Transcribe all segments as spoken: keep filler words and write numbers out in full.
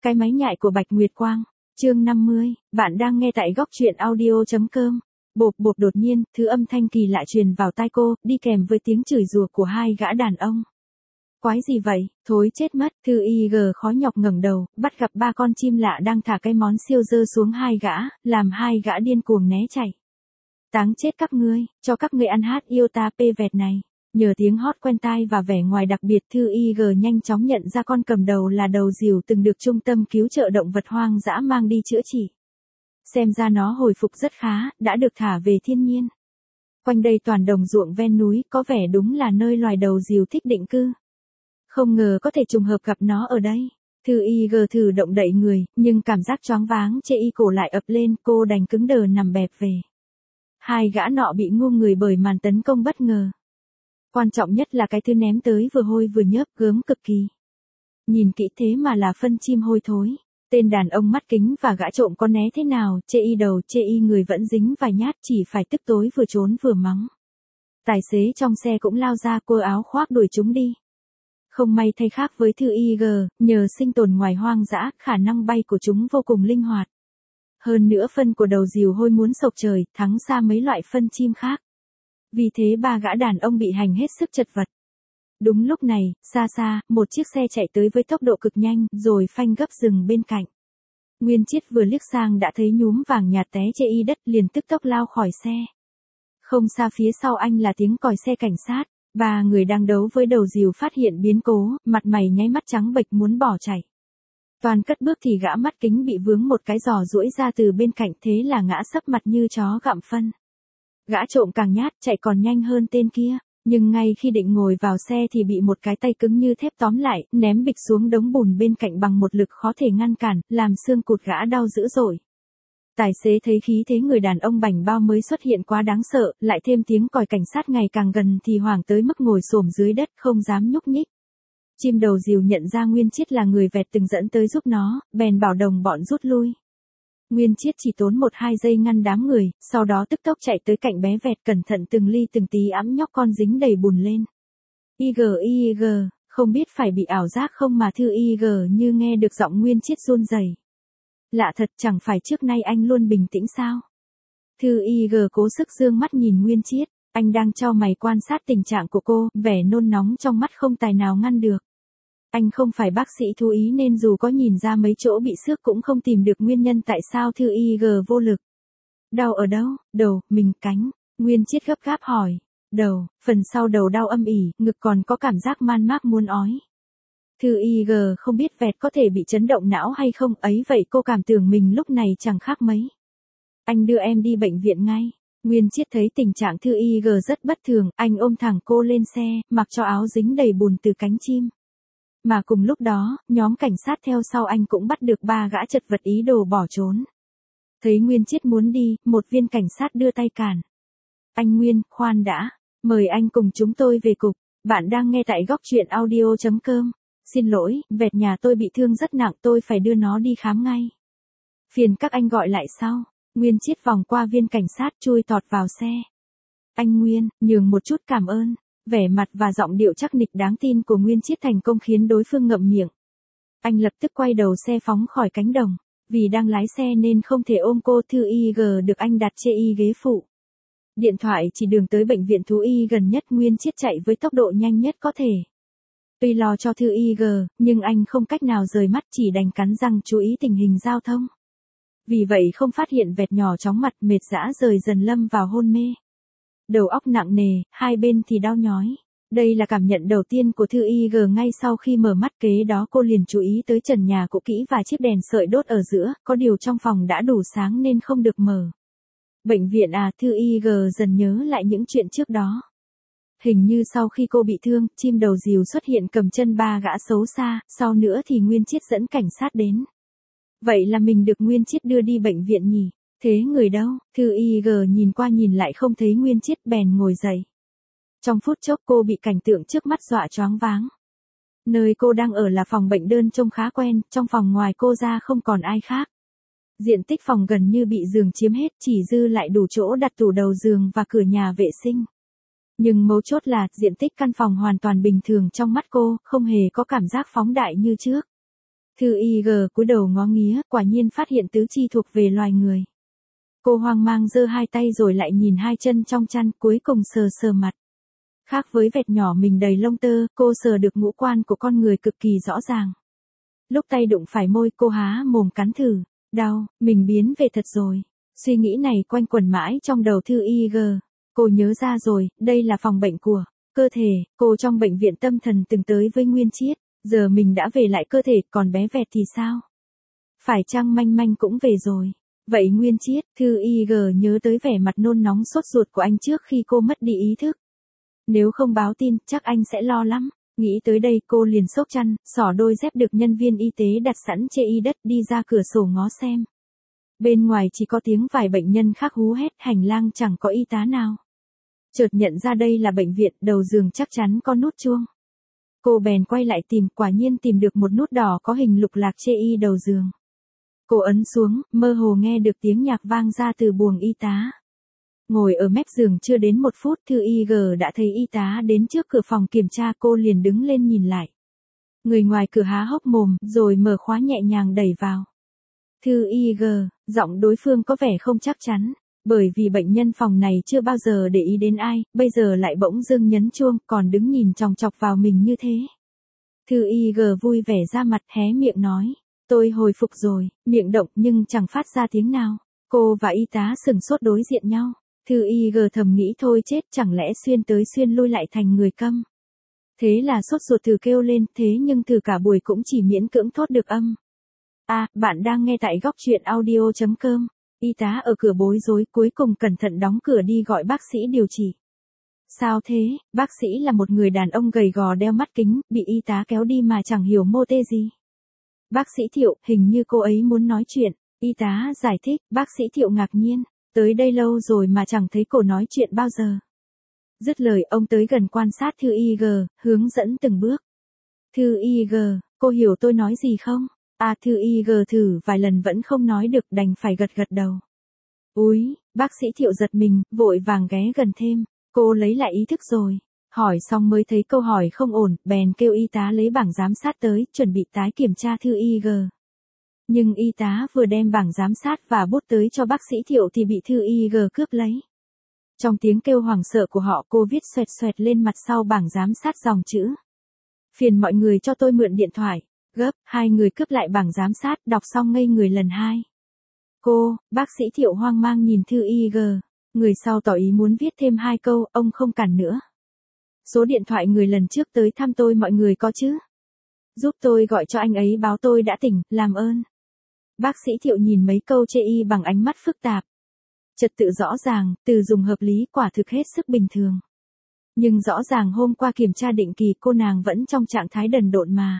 Cái máy nhại của Bạch Nguyệt Quang. Chương năm mươi, bạn đang nghe tại góc truyện audio.com. Bộp bộp đột nhiên, thứ âm thanh kỳ lạ truyền vào tai cô, đi kèm với tiếng chửi rủa của hai gã đàn ông. Quái gì vậy, thối chết mất, Thư Y G khó nhọc ngẩng đầu, bắt gặp ba con chim lạ đang thả cái món siêu dơ xuống hai gã, làm hai gã điên cuồng né chạy. Táng chết các ngươi, cho các ngươi ăn hát yêu ta pê vẹt này. Nhờ tiếng hót quen tai và vẻ ngoài đặc biệt, Thư Y G nhanh chóng nhận ra con cầm đầu là đầu rìu từng được trung tâm cứu trợ động vật hoang dã mang đi chữa trị. Xem ra nó hồi phục rất khá, đã được thả về thiên nhiên. Quanh đây toàn đồng ruộng ven núi, có vẻ đúng là nơi loài đầu rìu thích định cư. Không ngờ có thể trùng hợp gặp nó ở đây. Thư Y G thử động đậy người, nhưng cảm giác choáng váng chê y cổ lại ập lên, cô đành cứng đờ nằm bẹp về. Hai gã nọ bị ngu người bởi màn tấn công bất ngờ. Quan trọng nhất là cái thứ ném tới vừa hôi vừa nhớp, gớm cực kỳ. Nhìn kỹ thế mà là phân chim hôi thối. Tên đàn ông mắt kính và gã trộm có né thế nào, chê y đầu chê y người vẫn dính vài nhát, chỉ phải tức tối vừa trốn vừa mắng. Tài xế trong xe cũng lao ra cua áo khoác đuổi chúng đi. Không may thay khác với Thư Y G, nhờ sinh tồn ngoài hoang dã, khả năng bay của chúng vô cùng linh hoạt. Hơn nữa phân của đầu rìu hôi muốn sộc trời, thắng xa mấy loại phân chim khác. Vì thế ba gã đàn ông bị hành hết sức chật vật. Đúng lúc này, xa xa, một chiếc xe chạy tới với tốc độ cực nhanh, rồi phanh gấp dừng bên cạnh. Nguyên Chiết vừa liếc sang đã thấy nhúm vàng nhạt té chê y đất, liền tức tốc lao khỏi xe. Không xa phía sau anh là tiếng còi xe cảnh sát. Ba người đang đấu với đầu rìu phát hiện biến cố, mặt mày nháy mắt trắng bệch muốn bỏ chạy. Toàn cất bước thì gã mắt kính bị vướng một cái giò duỗi ra từ bên cạnh, thế là ngã sấp mặt như chó gặm phân. Gã trộm càng nhát, chạy còn nhanh hơn tên kia, nhưng ngay khi định ngồi vào xe thì bị một cái tay cứng như thép tóm lại, ném bịch xuống đống bùn bên cạnh bằng một lực khó thể ngăn cản, làm xương cụt gã đau dữ dội. Tài xế thấy khí thế người đàn ông bảnh bao mới xuất hiện quá đáng sợ, lại thêm tiếng còi cảnh sát ngày càng gần thì hoảng tới mức ngồi xổm dưới đất không dám nhúc nhích. Chim đầu rìu nhận ra Nguyên Chiết là người vẹt từng dẫn tới giúp nó, bèn bảo đồng bọn rút lui. Nguyên Chiết chỉ tốn một hai giây ngăn đám người, sau đó tức tốc chạy tới cạnh bé vẹt, cẩn thận từng ly từng tí ẵm nhóc con dính đầy bùn lên. Y G Y G, không biết phải bị ảo giác không mà Thư Y G như nghe được giọng Nguyên Chiết run rẩy. Lạ thật, chẳng phải trước nay anh luôn bình tĩnh sao? Thư Y G cố sức dương mắt nhìn Nguyên Chiết, anh đang chau mày quan sát tình trạng của cô, vẻ nôn nóng trong mắt không tài nào ngăn được. Anh không phải bác sĩ thú y nên dù có nhìn ra mấy chỗ bị xước cũng không tìm được nguyên nhân tại sao Thư Y G vô lực. Đau ở đâu? Đầu, mình, cánh. Nguyên Chiết gấp gáp hỏi. Đầu, phần sau đầu đau âm ỉ, ngực còn có cảm giác man mác muốn ói. Thư Y G không biết vẹt có thể bị chấn động não hay không, ấy vậy cô cảm tưởng mình lúc này chẳng khác mấy. Anh đưa em đi bệnh viện ngay. Nguyên Chiết thấy tình trạng Thư Y G rất bất thường, anh ôm thẳng cô lên xe, mặc cho áo dính đầy bùn từ cánh chim. Mà cùng lúc đó, nhóm cảnh sát theo sau anh cũng bắt được ba gã chật vật ý đồ bỏ trốn. Thấy Nguyên Chiết muốn đi, một viên cảnh sát đưa tay cản. Anh Nguyên, khoan đã, mời anh cùng chúng tôi về cục. Bạn đang nghe tại góc truyện audio.com. Xin lỗi, vẹt nhà tôi bị thương rất nặng, tôi phải đưa nó đi khám ngay. Phiền các anh gọi lại sau. Nguyên Chiết vòng qua viên cảnh sát chui tọt vào xe. Anh Nguyên, nhường một chút cảm ơn. Vẻ mặt và giọng điệu chắc nịch đáng tin của Nguyên Chiết thành công khiến đối phương ngậm miệng. Anh lập tức quay đầu xe phóng khỏi cánh đồng. Vì đang lái xe nên không thể ôm cô, Thư Y G được anh đặt chê y ghế phụ. Điện thoại chỉ đường tới bệnh viện thú y gần nhất, Nguyên Chiết chạy với tốc độ nhanh nhất có thể. Tuy lo cho Thư Y G, nhưng anh không cách nào rời mắt, chỉ đành cắn răng chú ý tình hình giao thông. Vì vậy không phát hiện vẹt nhỏ chóng mặt, mệt dã rời dần lâm vào hôn mê. Đầu óc nặng nề, hai bên thì đau nhói. Đây là cảm nhận đầu tiên của Thư Y G ngay sau khi mở mắt, kế đó cô liền chú ý tới trần nhà cũ kỹ và chiếc đèn sợi đốt ở giữa, có điều trong phòng đã đủ sáng nên không được mở. Bệnh viện à, Thư Y G dần nhớ lại những chuyện trước đó. Hình như sau khi cô bị thương, chim đầu rìu xuất hiện cầm chân ba gã xấu xa, sau nữa thì Nguyên Chiết dẫn cảnh sát đến. Vậy là mình được Nguyên Chiết đưa đi bệnh viện nhỉ? Thế người đâu? Thư Y G nhìn qua nhìn lại không thấy Nguyên Chiết, bèn ngồi dậy. Trong phút chốc cô bị cảnh tượng trước mắt dọa choáng váng. Nơi cô đang ở là phòng bệnh đơn trông khá quen, trong phòng ngoài cô ra không còn ai khác. Diện tích phòng gần như bị giường chiếm hết, chỉ dư lại đủ chỗ đặt tủ đầu giường và cửa nhà vệ sinh. Nhưng mấu chốt là, diện tích căn phòng hoàn toàn bình thường trong mắt cô, không hề có cảm giác phóng đại như trước. Thư Y G cúi đầu ngó nghía, quả nhiên phát hiện tứ chi thuộc về loài người. Cô hoang mang giơ hai tay rồi lại nhìn hai chân trong chăn, cuối cùng sờ sờ mặt. Khác với vẹt nhỏ mình đầy lông tơ, cô sờ được ngũ quan của con người cực kỳ rõ ràng. Lúc tay đụng phải môi, cô há mồm cắn thử. Đau, mình biến về thật rồi. Suy nghĩ này quanh quẩn mãi trong đầu Thư Y G. Cô nhớ ra rồi, đây là phòng bệnh của cơ thể, cô trong bệnh viện tâm thần từng tới với Nguyên Chiết, giờ mình đã về lại cơ thể, còn bé vẹt thì sao? Phải chăng Manh Manh cũng về rồi? Vậy Nguyên Chiết, Thư Y G nhớ tới vẻ mặt nôn nóng sốt ruột của anh trước khi cô mất đi ý thức. Nếu không báo tin, chắc anh sẽ lo lắm. Nghĩ tới đây cô liền xốc chăn, xỏ đôi dép được nhân viên y tế đặt sẵn trên y đất đi ra cửa sổ ngó xem. Bên ngoài chỉ có tiếng vài bệnh nhân khác hú hét, hành lang chẳng có y tá nào. Chợt nhận ra đây là bệnh viện, đầu giường chắc chắn có nút chuông. Cô bèn quay lại tìm, quả nhiên tìm được một nút đỏ có hình lục lạc trên y đầu giường. Cô ấn xuống, mơ hồ nghe được tiếng nhạc vang ra từ buồng y tá. Ngồi ở mép giường chưa đến một phút, Thư Y G đã thấy y tá đến trước cửa phòng kiểm tra, cô liền đứng lên nhìn lại. Người ngoài cửa há hốc mồm, rồi mở khóa nhẹ nhàng đẩy vào. Thư Y G, giọng đối phương có vẻ không chắc chắn, bởi vì bệnh nhân phòng này chưa bao giờ để ý đến ai, bây giờ lại bỗng dưng nhấn chuông, còn đứng nhìn chòng chọc vào mình như thế. Thư Y G vui vẻ ra mặt, hé miệng nói, tôi hồi phục rồi, miệng động nhưng chẳng phát ra tiếng nào. Cô và y tá sừng sốt đối diện nhau. Thư Y G thầm nghĩ thôi chết, chẳng lẽ xuyên tới xuyên lui lại thành người câm. Thế là sốt ruột thử kêu lên, thế nhưng thử cả buổi cũng chỉ miễn cưỡng thốt được âm. À, bạn đang nghe tại góc truyện audio chấm com. Y tá ở cửa bối rối, cuối cùng cẩn thận đóng cửa đi gọi bác sĩ điều trị. Sao thế? Bác sĩ là một người đàn ông gầy gò đeo mắt kính, bị y tá kéo đi mà chẳng hiểu mô tê gì. Bác sĩ Thiệu, hình như cô ấy muốn nói chuyện. Y tá giải thích, bác sĩ Thiệu ngạc nhiên. Tới đây lâu rồi mà chẳng thấy cô nói chuyện bao giờ. Dứt lời ông tới gần quan sát Thư Y G, hướng dẫn từng bước. Thư Y G, cô hiểu tôi nói gì không? À, Thư Y G thử vài lần vẫn không nói được, đành phải gật gật đầu. Úi, bác sĩ Thiệu giật mình, vội vàng ghé gần thêm. Cô lấy lại ý thức rồi. Hỏi xong mới thấy câu hỏi không ổn, bèn kêu y tá lấy bảng giám sát tới, chuẩn bị tái kiểm tra Thư Y G. Nhưng y tá vừa đem bảng giám sát và bút tới cho bác sĩ Thiệu thì bị Thư Y G cướp lấy. Trong tiếng kêu hoảng sợ của họ, cô viết xoẹt xoẹt lên mặt sau bảng giám sát dòng chữ. Phiền mọi người cho tôi mượn điện thoại. Gấp, hai người cướp lại bảng giám sát, đọc xong ngây người lần hai. Cô, bác sĩ Thiệu hoang mang nhìn Thư Y G. Người sau tỏ ý muốn viết thêm hai câu, ông không cản nữa. Số điện thoại người lần trước tới thăm tôi mọi người có chứ? Giúp tôi gọi cho anh ấy báo tôi đã tỉnh, làm ơn. Bác sĩ Thiệu nhìn mấy câu chê y bằng ánh mắt phức tạp. Trật tự rõ ràng, từ dùng hợp lý, quả thực hết sức bình thường. Nhưng rõ ràng hôm qua kiểm tra định kỳ cô nàng vẫn trong trạng thái đần độn mà.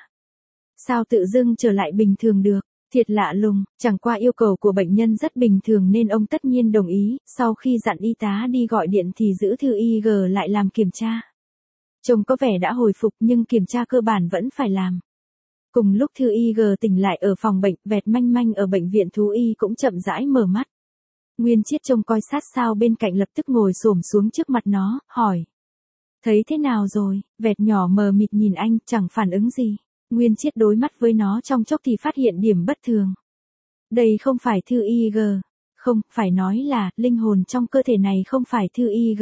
Sao tự dưng trở lại bình thường được? Thiệt lạ lùng, chẳng qua yêu cầu của bệnh nhân rất bình thường nên ông tất nhiên đồng ý, sau khi dặn y tá đi gọi điện thì giữ Thư Y G lại làm kiểm tra. Trông có vẻ đã hồi phục nhưng kiểm tra cơ bản vẫn phải làm. Cùng lúc Thư Y G tỉnh lại ở phòng bệnh, vẹt Manh Manh ở bệnh viện thú y cũng chậm rãi mở mắt. Nguyên Chiết trông coi sát sao bên cạnh lập tức ngồi xổm xuống trước mặt nó, hỏi. Thấy thế nào rồi? Vẹt nhỏ mờ mịt nhìn anh, chẳng phản ứng gì. Nguyên Chiết đối mắt với nó trong chốc thì phát hiện điểm bất thường. Đây không phải Thư Y G. Không, phải nói là, linh hồn trong cơ thể này không phải Thư Y G.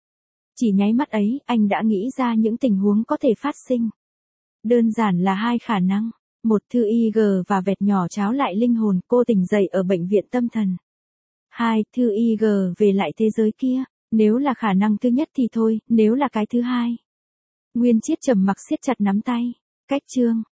Chỉ nháy mắt ấy, anh đã nghĩ ra những tình huống có thể phát sinh. Đơn giản là hai khả năng. Một, Thư Y G và vẹt nhỏ tráo lại linh hồn, cô tỉnh dậy ở bệnh viện tâm thần. Hai, Thư Y G về lại thế giới kia. Nếu là khả năng thứ nhất thì thôi, nếu là cái thứ hai. Nguyên Chiết trầm mặc siết chặt nắm tay. Cách chương.